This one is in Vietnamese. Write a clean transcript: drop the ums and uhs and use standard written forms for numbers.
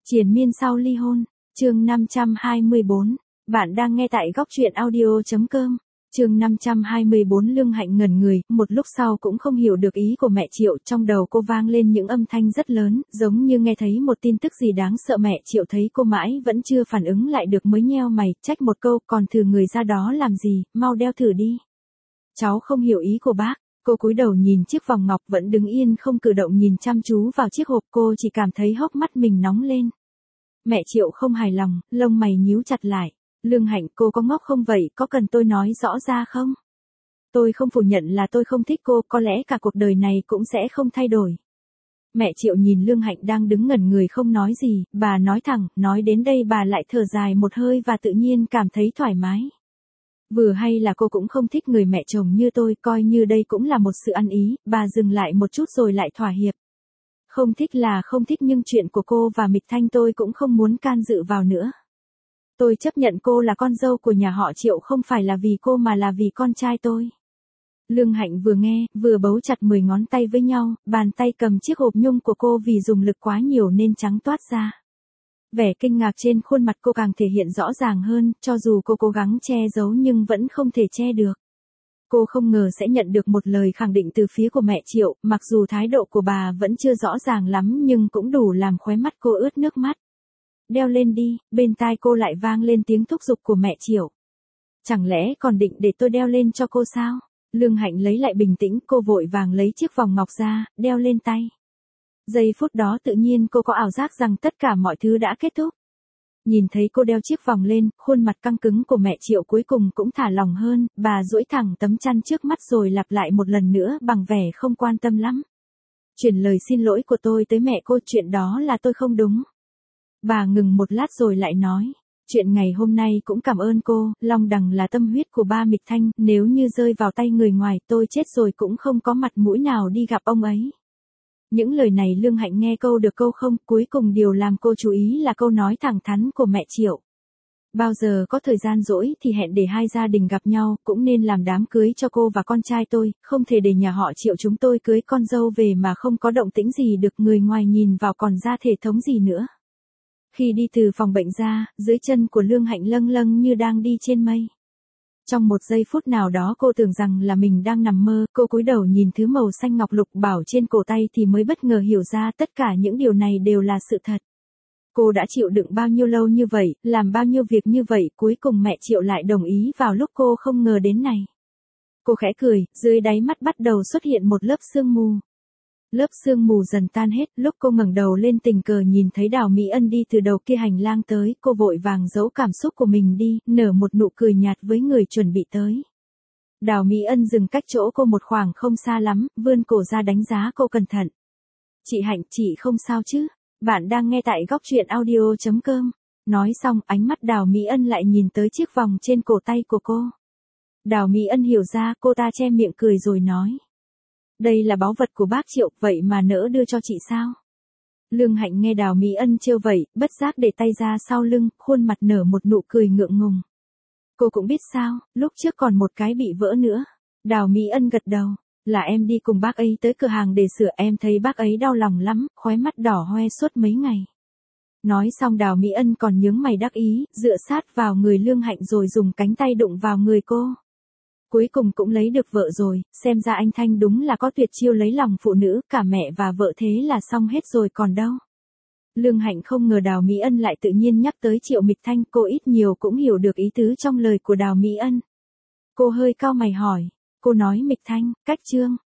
Triền miên sau ly hôn, chương 524, bạn đang nghe tại góc truyện audio.com. Chương 524 Lương Hạnh ngẩn người, một lúc sau cũng không hiểu được ý của mẹ Triệu, trong đầu cô vang lên những âm thanh rất lớn, giống như nghe thấy một tin tức gì đáng sợ. Mẹ Triệu thấy cô mãi vẫn chưa phản ứng lại được mới nheo mày, trách một câu, còn thử người ra đó làm gì, mau đeo thử đi. Cháu không hiểu ý của bác. Cô cúi đầu nhìn chiếc vòng ngọc vẫn đứng yên không cử động nhìn chăm chú vào chiếc hộp, cô chỉ cảm thấy hốc mắt mình nóng lên. Mẹ Triệu không hài lòng, lông mày nhíu chặt lại. Lương Hạnh, cô có ngốc không vậy, có cần tôi nói rõ ra không? Tôi không phủ nhận là tôi không thích cô, có lẽ cả cuộc đời này cũng sẽ không thay đổi. Mẹ Triệu nhìn Lương Hạnh đang đứng ngẩn người không nói gì, bà nói thẳng, nói đến đây bà lại thở dài một hơi và tự nhiên cảm thấy thoải mái. Vừa hay là cô cũng không thích người mẹ chồng như tôi, coi như đây cũng là một sự ăn ý, bà dừng lại một chút rồi lại thỏa hiệp. Không thích là không thích nhưng chuyện của cô và Mịch Thanh tôi cũng không muốn can dự vào nữa. Tôi chấp nhận cô là con dâu của nhà họ Triệu không phải là vì cô mà là vì con trai tôi. Lương Hạnh vừa nghe, vừa bấu chặt 10 ngón tay với nhau, bàn tay cầm chiếc hộp nhung của cô vì dùng lực quá nhiều nên trắng toát ra. Vẻ kinh ngạc trên khuôn mặt cô càng thể hiện rõ ràng hơn, cho dù cô cố gắng che giấu nhưng vẫn không thể che được. Cô không ngờ sẽ nhận được một lời khẳng định từ phía của mẹ Triệu, mặc dù thái độ của bà vẫn chưa rõ ràng lắm nhưng cũng đủ làm khóe mắt cô ướt nước mắt. Đeo lên đi, bên tai cô lại vang lên tiếng thúc giục của mẹ Triệu. Chẳng lẽ còn định để tôi đeo lên cho cô sao? Lương Hạnh lấy lại bình tĩnh, cô vội vàng lấy chiếc vòng ngọc ra, đeo lên tay. Giây phút đó tự nhiên cô có ảo giác rằng tất cả mọi thứ đã kết thúc. Nhìn thấy cô đeo chiếc vòng lên, khuôn mặt căng cứng của mẹ Triệu cuối cùng cũng thả lỏng hơn, bà duỗi thẳng tấm chăn trước mắt rồi lặp lại một lần nữa bằng vẻ không quan tâm lắm. Chuyển lời xin lỗi của tôi tới mẹ cô, chuyện đó là tôi không đúng. Bà ngừng một lát rồi lại nói, chuyện ngày hôm nay cũng cảm ơn cô, Long Đằng là tâm huyết của ba Mịch Thanh, nếu như rơi vào tay người ngoài tôi chết rồi cũng không có mặt mũi nào đi gặp ông ấy. Những lời này Lương Hạnh nghe câu được câu không, cuối cùng điều làm cô chú ý là câu nói thẳng thắn của mẹ Triệu. Bao giờ có thời gian rỗi thì hẹn để hai gia đình gặp nhau, cũng nên làm đám cưới cho cô và con trai tôi, không thể để nhà họ Triệu chúng tôi cưới con dâu về mà không có động tĩnh gì được, người ngoài nhìn vào còn ra thể thống gì nữa. Khi đi từ phòng bệnh ra, dưới chân của Lương Hạnh lâng lâng như đang đi trên mây. Trong một giây phút nào đó cô tưởng rằng là mình đang nằm mơ, cô cúi đầu nhìn thứ màu xanh ngọc lục bảo trên cổ tay thì mới bất ngờ hiểu ra tất cả những điều này đều là sự thật. Cô đã chịu đựng bao nhiêu lâu như vậy, làm bao nhiêu việc như vậy, cuối cùng mẹ Triệu lại đồng ý vào lúc cô không ngờ đến này. Cô khẽ cười, dưới đáy mắt bắt đầu xuất hiện một lớp sương mù. Lớp sương mù dần tan hết, lúc cô ngẩng đầu lên tình cờ nhìn thấy Đào Mỹ Ân đi từ đầu kia hành lang tới, cô vội vàng giấu cảm xúc của mình đi, nở một nụ cười nhạt với người chuẩn bị tới. Đào Mỹ Ân dừng cách chỗ cô một khoảng không xa lắm, vươn cổ ra đánh giá cô cẩn thận. Chị Hạnh, chị không sao chứ? Bạn đang nghe tại góc truyện audio.com. Nói xong, ánh mắt Đào Mỹ Ân lại nhìn tới chiếc vòng trên cổ tay của cô. Đào Mỹ Ân hiểu ra, cô ta che miệng cười rồi nói. Đây là báu vật của bác Triệu, vậy mà nỡ đưa cho chị sao? Lương Hạnh nghe Đào Mỹ Ân trêu vậy, bất giác để tay ra sau lưng, khuôn mặt nở một nụ cười ngượng ngùng. Cô cũng biết sao, lúc trước còn một cái bị vỡ nữa. Đào Mỹ Ân gật đầu, là em đi cùng bác ấy tới cửa hàng để sửa, em thấy bác ấy đau lòng lắm, khóe mắt đỏ hoe suốt mấy ngày. Nói xong Đào Mỹ Ân còn nhướng mày đắc ý, dựa sát vào người Lương Hạnh rồi dùng cánh tay đụng vào người cô. Cuối cùng cũng lấy được vợ rồi, xem ra anh Thanh đúng là có tuyệt chiêu lấy lòng phụ nữ, cả mẹ và vợ thế là xong hết rồi còn đâu. Lương Hạnh không ngờ Đào Mỹ Ân lại tự nhiên nhắc tới Triệu Mịch Thanh, cô ít nhiều cũng hiểu được ý tứ trong lời của Đào Mỹ Ân. Cô hơi cau mày hỏi, cô nói Mịch Thanh, cách Trương,